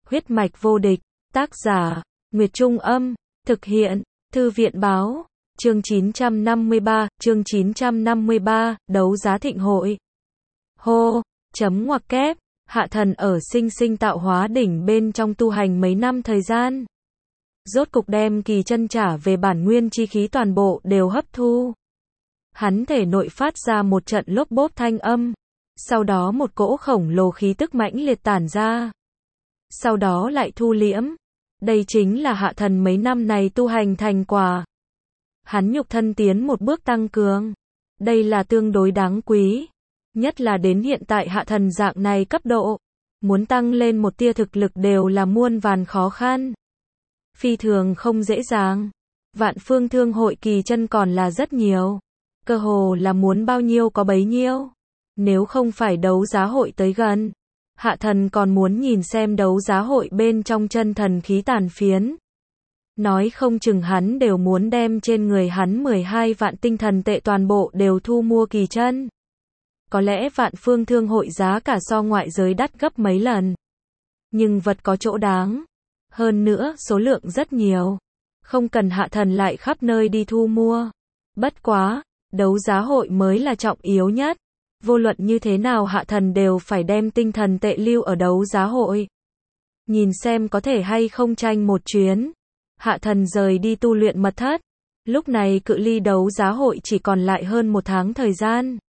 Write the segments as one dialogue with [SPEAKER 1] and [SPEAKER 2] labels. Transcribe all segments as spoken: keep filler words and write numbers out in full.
[SPEAKER 1] Huyết mạch vô địch, tác giả, Nguyệt Trung Âm, thực hiện, Thư viện Báo, chương chín trăm năm mươi ba, chương chín trăm năm mươi ba, đấu giá thịnh hội. Hô, chấm ngoặc kép, Hạ Thần ở sinh sinh tạo hóa đỉnh bên trong tu hành mấy năm thời gian. Rốt cục đem kỳ chân trả về bản nguyên chi khí toàn bộ đều hấp thu. Hắn thể nội phát ra một trận lốp bốp thanh âm. Sau đó một cỗ khổng lồ khí tức mãnh liệt tản ra. Sau đó lại thu liễm. Đây chính là Hạ Thần mấy năm này tu hành thành quả. Hắn nhục thân tiến một bước tăng cường. Đây là tương đối đáng quý. Nhất là đến hiện tại Hạ Thần dạng này cấp độ. Muốn tăng lên một tia thực lực đều là muôn vàn khó khăn. Phi thường không dễ dàng. Vạn phương thương hội kỳ chân còn là rất nhiều. Cơ hồ là muốn bao nhiêu có bấy nhiêu. Nếu không phải đấu giá hội tới gần, Hạ Thần còn muốn nhìn xem đấu giá hội bên trong chân thần khí tàn phiến. Nói không chừng hắn đều muốn đem trên người hắn mười hai vạn tinh thần tệ toàn bộ đều thu mua kỳ chân. Có lẽ vạn phương thương hội giá cả so ngoại giới đắt gấp mấy lần. Nhưng vật có chỗ đáng. Hơn nữa số lượng rất nhiều. Không cần Hạ Thần lại khắp nơi đi thu mua. Bất quá, đấu giá hội mới là trọng yếu nhất. Vô luận như thế nào Hạ Thần đều phải đem tinh thần tệ lưu ở đấu giá hội. Nhìn xem có thể hay không tranh một chuyến. Hạ Thần rời đi tu luyện mật thất. Lúc này cự ly đấu giá hội chỉ còn lại hơn một tháng thời gian.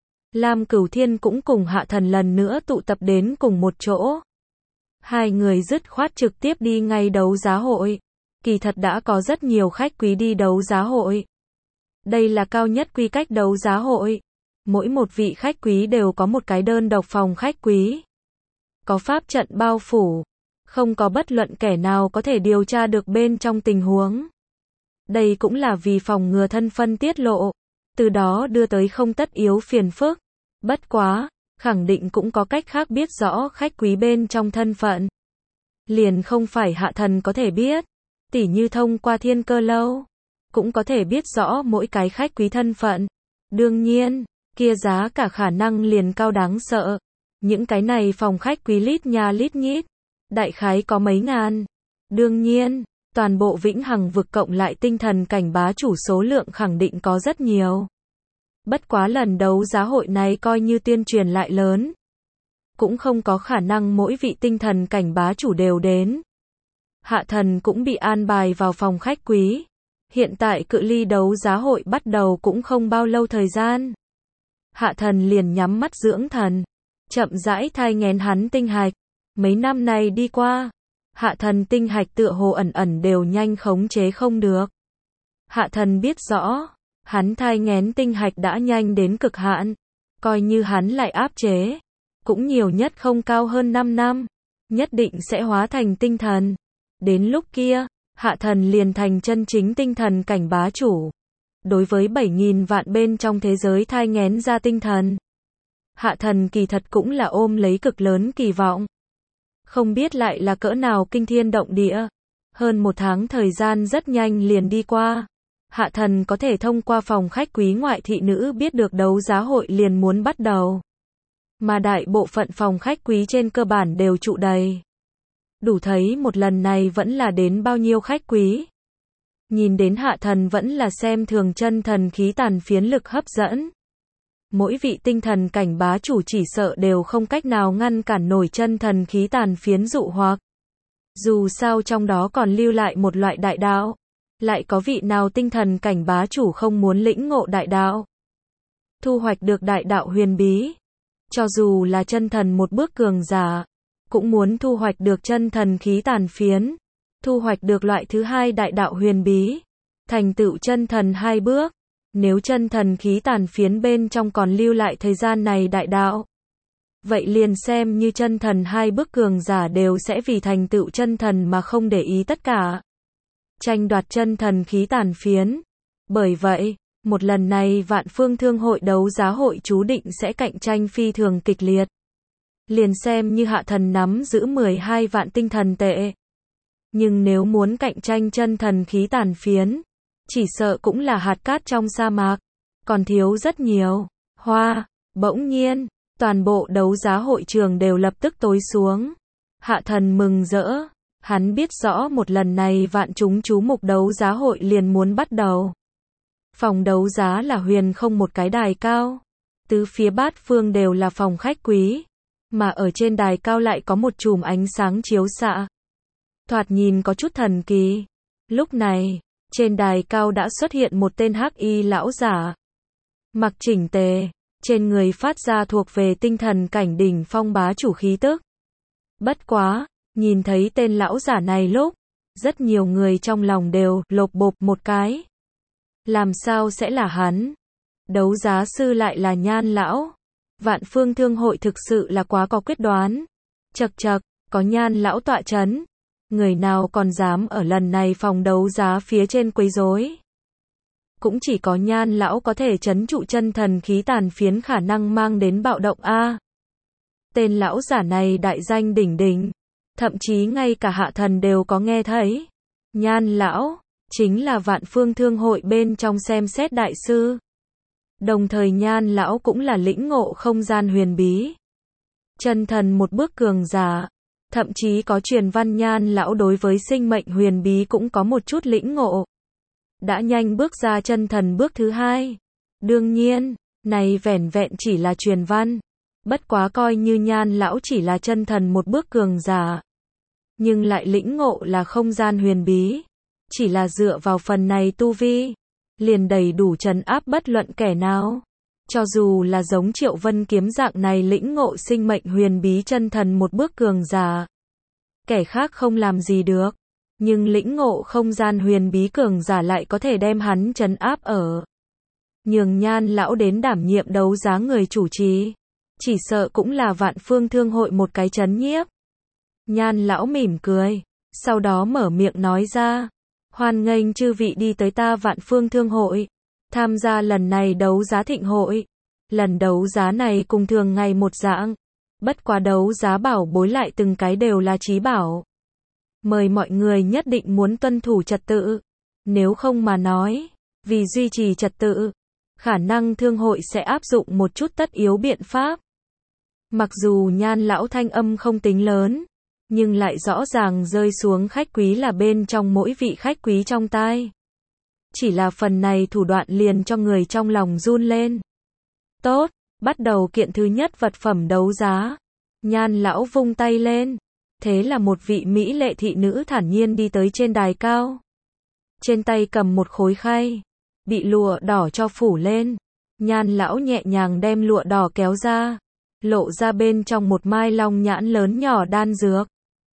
[SPEAKER 1] Lam Cửu Thiên cũng cùng Hạ Thần lần nữa tụ tập đến cùng một chỗ. Hai người dứt khoát trực tiếp đi ngay đấu giá hội. Kỳ thật đã có rất nhiều khách quý đi đấu giá hội. Đây là cao nhất quy cách đấu giá hội. Mỗi một vị khách quý đều có một cái đơn độc phòng khách quý. Có pháp trận bao phủ. Không có bất luận kẻ nào có thể điều tra được bên trong tình huống. Đây cũng là vì phòng ngừa thân phân tiết lộ. Từ đó đưa tới không tất yếu phiền phức. Bất quá, khẳng định cũng có cách khác biết rõ khách quý bên trong thân phận. Liền không phải Hạ Thần có thể biết. Tỉ như thông qua thiên cơ lâu. Cũng có thể biết rõ mỗi cái khách quý thân phận. Đương nhiên, kia giá cả khả năng liền cao đáng sợ. Những cái này phòng khách quý lít nha lít nhít. Đại khái có mấy ngàn. Đương nhiên, toàn bộ vĩnh hằng vực cộng lại tinh thần cảnh bá chủ số lượng khẳng định có rất nhiều. Bất quá lần đấu giá hội này coi như tuyên truyền lại lớn. Cũng không có khả năng mỗi vị tinh thần cảnh bá chủ đều đến. Hạ Thần cũng bị an bài vào phòng khách quý. Hiện tại cự ly đấu giá hội bắt đầu cũng không bao lâu thời gian. Hạ Thần liền nhắm mắt dưỡng thần. Chậm rãi thai nghén hắn tinh hạch. Mấy năm này đi qua. Hạ Thần tinh hạch tựa hồ ẩn ẩn đều nhanh khống chế không được. Hạ Thần biết rõ. Hắn thai nghén tinh hạch đã nhanh đến cực hạn. Coi như hắn lại áp chế. Cũng nhiều nhất không cao hơn năm năm. Nhất định sẽ hóa thành tinh thần. Đến lúc kia, Hạ Thần liền thành chân chính tinh thần cảnh bá chủ. Đối với bảy nghìn vạn bên trong thế giới thai nghén ra tinh thần. Hạ Thần kỳ thật cũng là ôm lấy cực lớn kỳ vọng. Không biết lại là cỡ nào kinh thiên động địa. Hơn một tháng thời gian rất nhanh liền đi qua. Hạ Thần có thể thông qua phòng khách quý ngoại thị nữ biết được đấu giá hội liền muốn bắt đầu. Mà đại bộ phận phòng khách quý trên cơ bản đều trụ đầy. Đủ thấy một lần này vẫn là đến bao nhiêu khách quý. Nhìn đến Hạ Thần vẫn là xem thường chân thần khí tàn phiến lực hấp dẫn. Mỗi vị tinh thần cảnh bá chủ chỉ sợ đều không cách nào ngăn cản nổi chân thần khí tàn phiến dụ hoặc. Dù sao trong đó còn lưu lại một loại đại đạo. Lại có vị nào tinh thần cảnh bá chủ không muốn lĩnh ngộ đại đạo. Thu hoạch được đại đạo huyền bí. Cho dù là chân thần một bước cường giả. Cũng muốn thu hoạch được chân thần khí tàn phiến. Thu hoạch được loại thứ hai đại đạo huyền bí. Thành tựu chân thần hai bước. Nếu chân thần khí tàn phiến bên trong còn lưu lại thời gian này đại đạo. Vậy liền xem như chân thần hai bước cường giả đều sẽ vì thành tựu chân thần mà không để ý tất cả. Tranh đoạt chân thần khí tàn phiến. Bởi vậy, một lần này vạn phương thương hội đấu giá hội chú định sẽ cạnh tranh phi thường kịch liệt. Liền xem như Hạ Thần nắm giữ mười hai vạn tinh thần tệ. Nhưng nếu muốn cạnh tranh chân thần khí tàn phiến, chỉ sợ cũng là hạt cát trong sa mạc. Còn thiếu rất nhiều. Hoa, bỗng nhiên, toàn bộ đấu giá hội trường đều lập tức tối xuống. Hạ thần mừng rỡ, hắn biết rõ một lần này vạn chúng chú mục đấu giá hội liền muốn bắt đầu. Phòng đấu giá là huyền không một cái đài cao, tứ phía bát phương đều là phòng khách quý, mà ở trên đài cao lại có một chùm ánh sáng chiếu xạ. Thoạt nhìn có chút thần kỳ. Lúc này, trên đài cao đã xuất hiện một tên hắc y lão giả. Mặc chỉnh tề, trên người phát ra thuộc về tinh thần cảnh đỉnh phong bá chủ khí tức. Bất quá, nhìn thấy tên lão giả này lúc, rất nhiều người trong lòng đều lột bột một cái. Làm sao sẽ là hắn? Đấu giá sư lại là Nhan lão. Vạn Phương Thương hội thực sự là quá có quyết đoán. Chậc chậc, có Nhan lão tọa chấn, người nào còn dám ở lần này phòng đấu giá phía trên quấy rối. Cũng chỉ có Nhan lão có thể trấn trụ chân thần khí tàn phiến khả năng mang đến bạo động a. Tên lão giả này đại danh đỉnh đỉnh, thậm chí ngay cả hạ thần đều có nghe thấy. Nhan lão chính là Vạn Phương Thương hội bên trong xem xét đại sư. Đồng thời Nhan lão cũng là lĩnh ngộ không gian huyền bí. Chân thần một bước cường giả, thậm chí có truyền văn Nhan lão đối với sinh mệnh huyền bí cũng có một chút lĩnh ngộ. Đã nhanh bước ra chân thần bước thứ hai. Đương nhiên, này vẻn vẹn chỉ là truyền văn. Bất quá coi như Nhan lão chỉ là chân thần một bước cường giả, nhưng lại lĩnh ngộ là không gian huyền bí. Chỉ là dựa vào phần này tu vi, liền đầy đủ trấn áp bất luận kẻ nào. Cho dù là giống Triệu Vân Kiếm dạng này lĩnh ngộ sinh mệnh huyền bí chân thần một bước cường giả, kẻ khác không làm gì được. Nhưng lĩnh ngộ không gian huyền bí cường giả lại có thể đem hắn trấn áp ở. Nhường Nhan lão đến đảm nhiệm đấu giá người chủ trì, chỉ sợ cũng là Vạn Phương Thương hội một cái trấn nhiếp. Nhan lão mỉm cười, sau đó mở miệng nói ra, hoan nghênh chư vị đi tới ta Vạn Phương Thương hội, tham gia lần này đấu giá thịnh hội. Lần đấu giá này cùng thường ngày một dạng, bất quá đấu giá bảo bối lại từng cái đều là chí bảo. Mời mọi người nhất định muốn tuân thủ trật tự, nếu không mà nói, vì duy trì trật tự, khả năng thương hội sẽ áp dụng một chút tất yếu biện pháp. Mặc dù Nhan lão thanh âm không tính lớn, nhưng lại rõ ràng rơi xuống khách quý là bên trong mỗi vị khách quý trong tai. Chỉ là phần này thủ đoạn liền cho người trong lòng run lên. Tốt, bắt đầu kiện thứ nhất vật phẩm đấu giá. Nhan lão vung tay lên. Thế là một vị mỹ lệ thị nữ thản nhiên đi tới trên đài cao. Trên tay cầm một khối khay, bị lụa đỏ cho phủ lên. Nhan lão nhẹ nhàng đem lụa đỏ kéo ra, lộ ra bên trong một mai long nhãn lớn nhỏ đan dược.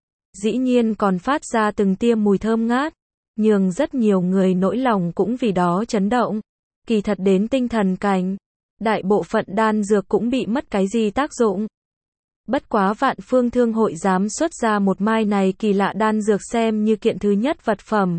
[SPEAKER 1] Dĩ nhiên còn phát ra từng tia mùi thơm ngát, nhường rất nhiều người nỗi lòng cũng vì đó chấn động. Kỳ thật đến tinh thần cảnh, đại bộ phận đan dược cũng bị mất cái gì tác dụng. Bất quá Vạn Phương Thương hội dám xuất ra một mai này kỳ lạ đan dược xem như kiện thứ nhất vật phẩm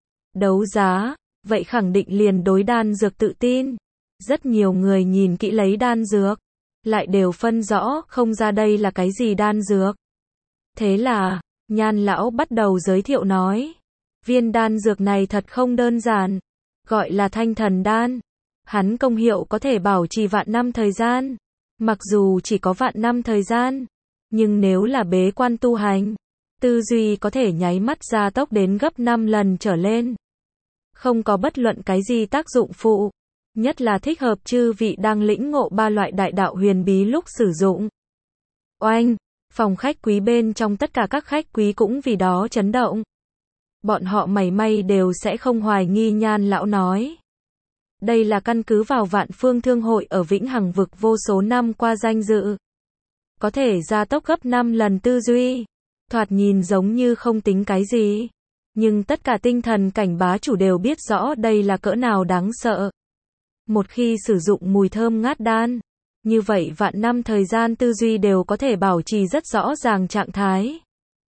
[SPEAKER 1] đấu giá, vậy khẳng định liền đối đan dược tự tin. Rất nhiều người nhìn kỹ lấy đan dược, lại đều phân rõ không ra đây là cái gì đan dược. Thế là, Nhan lão bắt đầu giới thiệu nói, viên đan dược này thật không đơn giản, gọi là Thanh Thần đan. Hắn công hiệu có thể bảo trì vạn năm thời gian. Mặc dù chỉ có vạn năm thời gian, nhưng nếu là bế quan tu hành, tư duy có thể nháy mắt gia tốc đến gấp năm lần trở lên. Không có bất luận cái gì tác dụng phụ, nhất là thích hợp chư vị đang lĩnh ngộ ba loại đại đạo huyền bí lúc sử dụng. Oanh, phòng khách quý bên trong tất cả các khách quý cũng vì đó chấn động. Bọn họ mảy may đều sẽ không hoài nghi Nhan lão nói. Đây là căn cứ vào Vạn Phương Thương hội ở Vĩnh Hằng vực vô số năm qua danh dự. Có thể gia tốc gấp năm lần tư duy. Thoạt nhìn giống như không tính cái gì. Nhưng tất cả tinh thần cảnh bá chủ đều biết rõ đây là cỡ nào đáng sợ. Một khi sử dụng mùi thơm ngát đan, như vậy vạn năm thời gian tư duy đều có thể bảo trì rất rõ ràng trạng thái.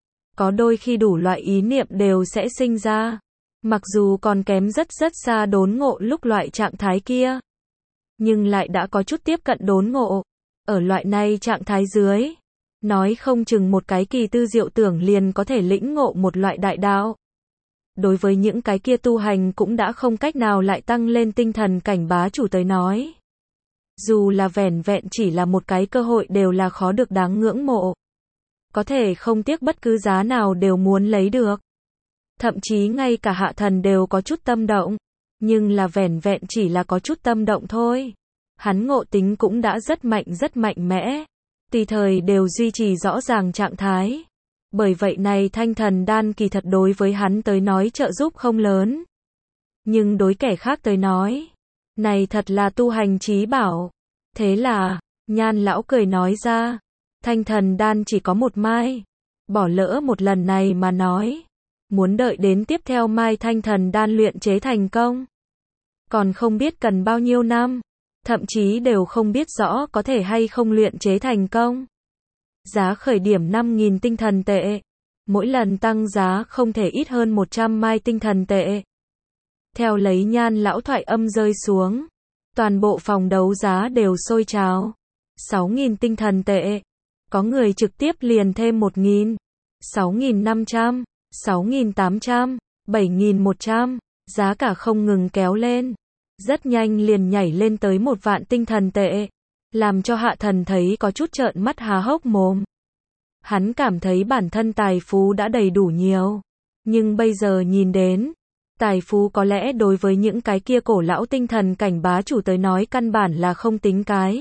[SPEAKER 1] Có đôi khi đủ loại ý niệm đều sẽ sinh ra. Mặc dù còn kém rất rất xa đốn ngộ lúc loại trạng thái kia, nhưng lại đã có chút tiếp cận đốn ngộ. Ở loại này trạng thái dưới, nói không chừng một cái kỳ tư diệu tưởng liền có thể lĩnh ngộ một loại đại đạo. Đối với những cái kia tu hành cũng đã không cách nào lại tăng lên tinh thần cảnh bá chủ tới nói. Dù là vẻn vẹn chỉ là một cái cơ hội đều là khó được đáng ngưỡng mộ. có thể không tiếc bất cứ giá nào đều muốn lấy được. Thậm chí ngay cả hạ thần đều có chút tâm động, nhưng là vẻn vẹn chỉ là có chút tâm động thôi. Hắn ngộ tính cũng đã rất mạnh rất mạnh mẽ, tùy thời đều duy trì rõ ràng trạng thái. Bởi vậy này thanh thần đan kỳ thật đối với hắn tới nói trợ giúp không lớn. Nhưng đối kẻ khác tới nói, này thật là tu hành chí bảo. Thế là, Nhan lão cười nói ra, thanh thần đan chỉ có một mai, bỏ lỡ một lần này mà nói, muốn đợi đến tiếp theo mai thanh thần đan luyện chế thành công, còn không biết cần bao nhiêu năm, thậm chí đều không biết rõ có thể hay không luyện chế thành công. Giá khởi điểm năm nghìn tinh thần tệ, mỗi lần tăng giá không thể ít hơn một trăm mai tinh thần tệ. Theo lấy Nhan lão thoại âm rơi xuống, toàn bộ phòng đấu giá đều sôi trào. sáu nghìn tinh thần tệ, có người trực tiếp liền thêm một nghìn, sáu nghìn năm trăm, sáu nghìn tám trăm, bảy nghìn một trăm, giá cả không ngừng kéo lên. Rất nhanh liền nhảy lên tới một vạn tinh thần tệ, làm cho hạ thần thấy có chút trợn mắt há hốc mồm. Hắn cảm thấy bản thân tài phú đã đầy đủ nhiều, nhưng bây giờ nhìn đến, tài phú có lẽ đối với những cái kia cổ lão tinh thần cảnh bá chủ tới nói căn bản là không tính cái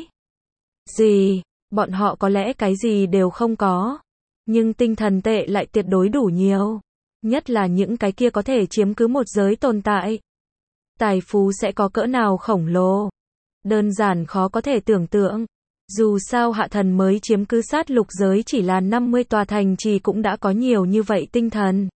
[SPEAKER 1] gì, bọn họ có lẽ cái gì đều không có, nhưng tinh thần tệ lại tuyệt đối đủ nhiều, nhất là những cái kia có thể chiếm cứ một giới tồn tại. Tài phú sẽ có cỡ nào khổng lồ, đơn giản khó có thể tưởng tượng. Dù sao hạ thần mới chiếm cứ sát lục giới chỉ là năm mươi tòa thành trì cũng đã có nhiều như vậy tinh thần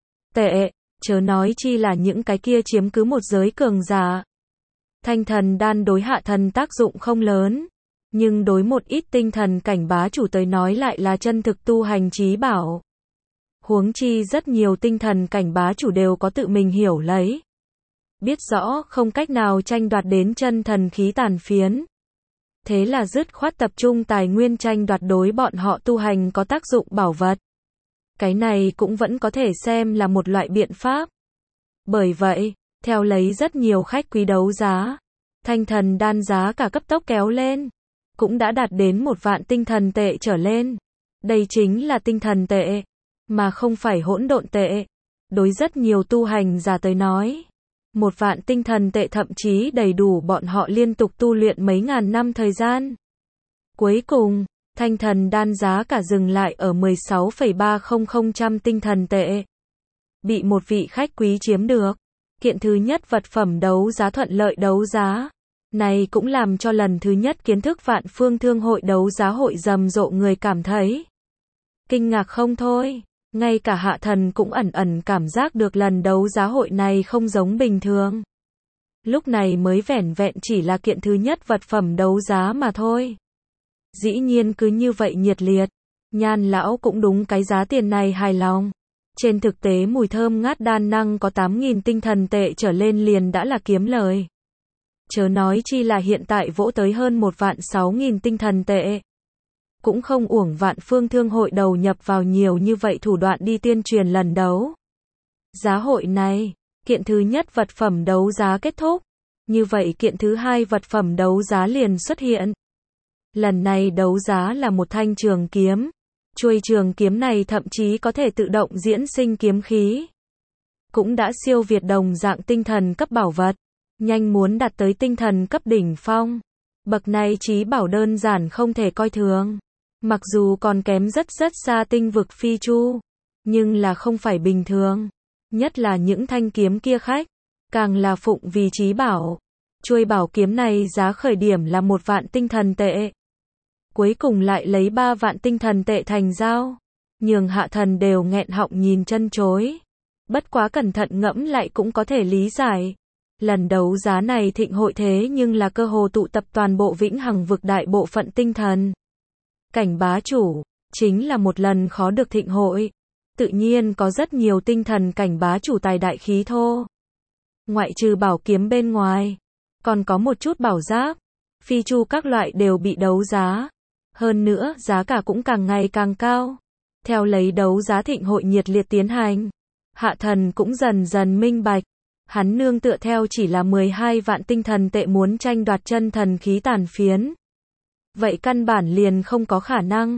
[SPEAKER 1] tệ, chớ nói chi là những cái kia chiếm cứ một giới cường giả. Thanh thần đan đối hạ thần tác dụng không lớn, nhưng đối một ít tinh thần cảnh bá chủ tới nói lại là chân thực tu hành chí bảo. Huống chi rất nhiều tinh thần cảnh bá chủ đều có tự mình hiểu lấy, biết rõ không cách nào tranh đoạt đến chân thần khí tàn phiến. Thế là dứt khoát tập trung tài nguyên tranh đoạt đối bọn họ tu hành có tác dụng bảo vật. Cái này cũng vẫn có thể xem là một loại biện pháp. Bởi vậy, theo lấy rất nhiều khách quý đấu giá, thanh thần đan giá cả cấp tốc kéo lên, cũng đã đạt đến một vạn tinh thần tệ trở lên. Đây chính là tinh thần tệ, mà không phải hỗn độn tệ. Đối rất nhiều tu hành giả tới nói, một vạn tinh thần tệ thậm chí đầy đủ bọn họ liên tục tu luyện mấy ngàn năm thời gian. Cuối cùng, thanh thần đan giá cả dừng lại ở mười sáu phẩy ba không không trăm tinh thần tệ. Bị một vị khách quý chiếm được. Kiện thứ nhất vật phẩm đấu giá thuận lợi đấu giá. Này cũng làm cho lần thứ nhất kiến thức vạn phương thương hội đấu giá hội rầm rộ người cảm thấy kinh ngạc không thôi. Ngay cả hạ thần cũng ẩn ẩn cảm giác được lần đấu giá hội này không giống bình thường. Lúc này mới vẻn vẹn chỉ là kiện thứ nhất vật phẩm đấu giá mà thôi. Dĩ nhiên cứ như vậy nhiệt liệt, Nhan lão cũng đúng cái giá tiền này hài lòng. Trên thực tế mùi thơm ngát đan năng có tám nghìn tinh thần tệ trở lên liền đã là kiếm lời. Chớ nói chi là hiện tại vỗ tới hơn một vạn sáu nghìn tinh thần tệ. Cũng không uổng vạn phương thương hội đầu nhập vào nhiều như vậy thủ đoạn đi tuyên truyền lần đấu giá hội này. Kiện thứ nhất vật phẩm đấu giá kết thúc, như vậy kiện thứ hai vật phẩm đấu giá liền xuất hiện. Lần này đấu giá là một thanh trường kiếm. Chuôi trường kiếm này thậm chí có thể tự động diễn sinh kiếm khí. Cũng đã siêu việt đồng dạng tinh thần cấp bảo vật, nhanh muốn đạt tới tinh thần cấp đỉnh phong. Bậc này chí bảo đơn giản không thể coi thường. Mặc dù còn kém rất rất xa tinh vực phi chu, nhưng là không phải bình thường. Nhất là những thanh kiếm kia khách, càng là phụng vì chí bảo. Chuôi bảo kiếm này giá khởi điểm là một vạn tinh thần tệ. Cuối cùng lại lấy ba vạn tinh thần tệ thành giao. Nhường hạ thần đều nghẹn họng nhìn chân chối. Bất quá cẩn thận ngẫm lại cũng có thể lý giải. Lần đấu giá này thịnh hội thế nhưng là cơ hồ tụ tập toàn bộ vĩnh hằng vực đại bộ phận tinh thần cảnh bá chủ, chính là một lần khó được thịnh hội. Tự nhiên có rất nhiều tinh thần cảnh bá chủ tài đại khí thô. Ngoại trừ bảo kiếm bên ngoài, còn có một chút bảo giáp, phi chu các loại đều bị đấu giá. Hơn nữa, giá cả cũng càng ngày càng cao. Theo lấy đấu giá thịnh hội nhiệt liệt tiến hành, hạ thần cũng dần dần minh bạch. Hắn nương tựa theo chỉ là mười hai vạn tinh thần tệ muốn tranh đoạt chân thần khí tàn phiến. Vậy căn bản liền không có khả năng.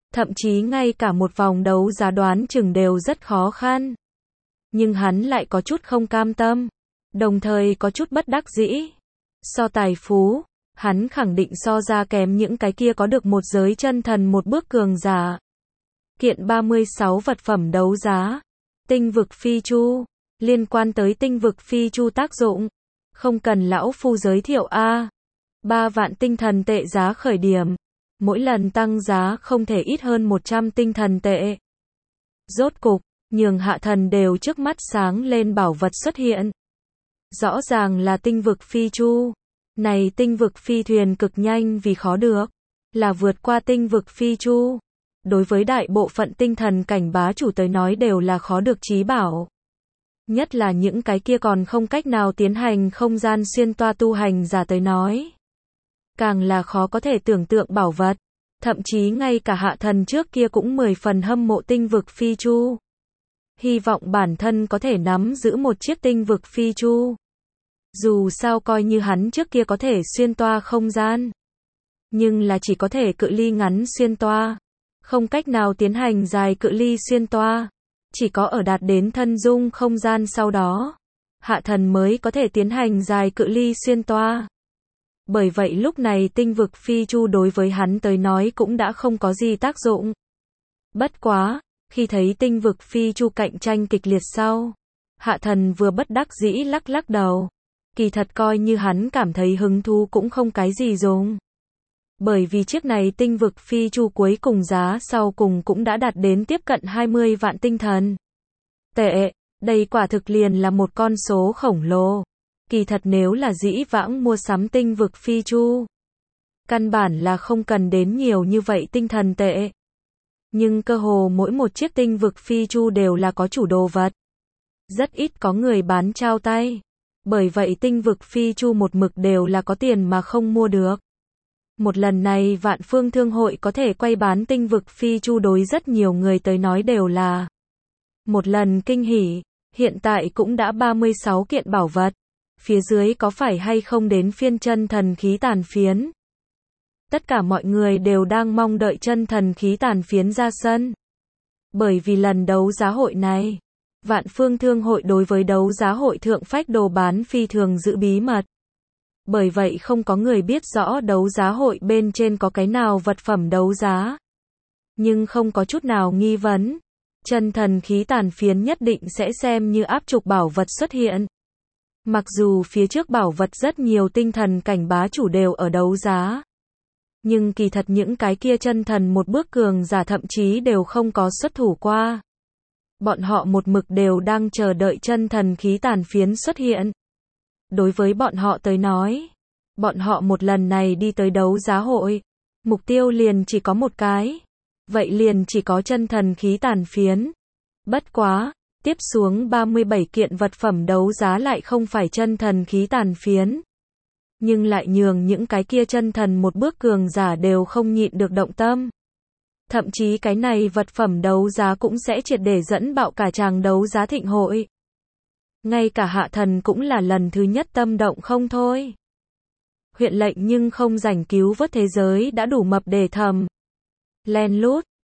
[SPEAKER 1] thậm chí ngay cả một vòng đấu giá đoán chừng đều rất khó khăn. Nhưng hắn lại có chút không cam tâm, đồng thời có chút bất đắc dĩ. So tài phú, hắn khẳng định so ra kém những cái kia có được một giới chân thần một bước cường giả. Kiện ba mươi sáu vật phẩm đấu giá. Tinh vực phi chu. Liên quan tới tinh vực phi chu tác dụng, không cần lão phu giới thiệu a. ba vạn tinh thần tệ giá khởi điểm. Mỗi lần tăng giá không thể ít hơn một trăm tinh thần tệ. Rốt cục, nhường Hạ Thần đều trước mắt sáng lên bảo vật xuất hiện. Rõ ràng là tinh vực phi chu. Này tinh vực phi thuyền cực nhanh vì khó được, là vượt qua tinh vực phi chu. Đối với đại bộ phận tinh thần cảnh bá chủ tới nói đều là khó được chí bảo. Nhất là những cái kia còn không cách nào tiến hành không gian xuyên toa tu hành giả tới nói. Càng là khó có thể tưởng tượng bảo vật. Thậm chí ngay cả Hạ Thần trước kia cũng mười phần hâm mộ tinh vực phi chu. Hy vọng bản thân có thể nắm giữ một chiếc tinh vực phi chu. Dù sao coi như hắn trước kia có thể xuyên toa không gian, nhưng là chỉ có thể cự ly ngắn xuyên toa, không cách nào tiến hành dài cự ly xuyên toa. Chỉ có ở đạt đến thân dung không gian sau đó, Hạ Thần mới có thể tiến hành dài cự ly xuyên toa. Bởi vậy lúc này tinh vực phi chu đối với hắn tới nói cũng đã không có gì tác dụng. Bất quá, khi thấy tinh vực phi chu cạnh tranh kịch liệt sau, Hạ Thần vừa bất đắc dĩ lắc lắc đầu. Kỳ thật coi như hắn cảm thấy hứng thú cũng không cái gì dùng. Bởi vì chiếc này tinh vực phi chu cuối cùng giá sau cùng cũng đã đạt đến tiếp cận hai mươi vạn tinh thần tệ. Đây quả thực liền là một con số khổng lồ. Kỳ thật nếu là dĩ vãng mua sắm tinh vực phi chu, căn bản là không cần đến nhiều như vậy tinh thần tệ. Nhưng cơ hồ mỗi một chiếc tinh vực phi chu đều là có chủ đồ vật. Rất ít có người bán trao tay. Bởi vậy tinh vực phi chu một mực đều là có tiền mà không mua được. Một lần này Vạn Phương Thương hội có thể quay bán tinh vực phi chu đối rất nhiều người tới nói đều là một lần kinh hỉ. Hiện tại cũng đã ba mươi sáu kiện bảo vật. Phía dưới có phải hay không đến phiên chân thần khí tàn phiến? Tất cả mọi người đều đang mong đợi chân thần khí tàn phiến ra sân. Bởi vì lần đấu giá hội này, Vạn Phương Thương hội đối với đấu giá hội thượng phách đồ bán phi thường giữ bí mật. Bởi vậy không có người biết rõ đấu giá hội bên trên có cái nào vật phẩm đấu giá. Nhưng không có chút nào nghi vấn, chân thần khí tàn phiến nhất định sẽ xem như áp trục bảo vật xuất hiện. Mặc dù phía trước bảo vật rất nhiều tinh thần cảnh bá chủ đều ở đấu giá, nhưng kỳ thật những cái kia chân thần một bước cường giả thậm chí đều không có xuất thủ qua. Bọn họ một mực đều đang chờ đợi chân thần khí tàn phiến xuất hiện. Đối với bọn họ tới nói, bọn họ một lần này đi tới đấu giá hội, mục tiêu liền chỉ có một cái. Vậy liền chỉ có chân thần khí tàn phiến. Bất quá, tiếp xuống ba mươi bảy kiện vật phẩm đấu giá lại không phải chân thần khí tàn phiến. Nhưng lại nhường những cái kia chân thần một bước cường giả đều không nhịn được động tâm. Thậm chí cái này vật phẩm đấu giá cũng sẽ triệt để dẫn bạo cả tràng đấu giá thịnh hội. Ngay cả Hạ Thần cũng là lần thứ nhất tâm động không thôi. Huyện lệnh nhưng không rảnh cứu vớt thế giới đã đủ mập để thầm. Len lút,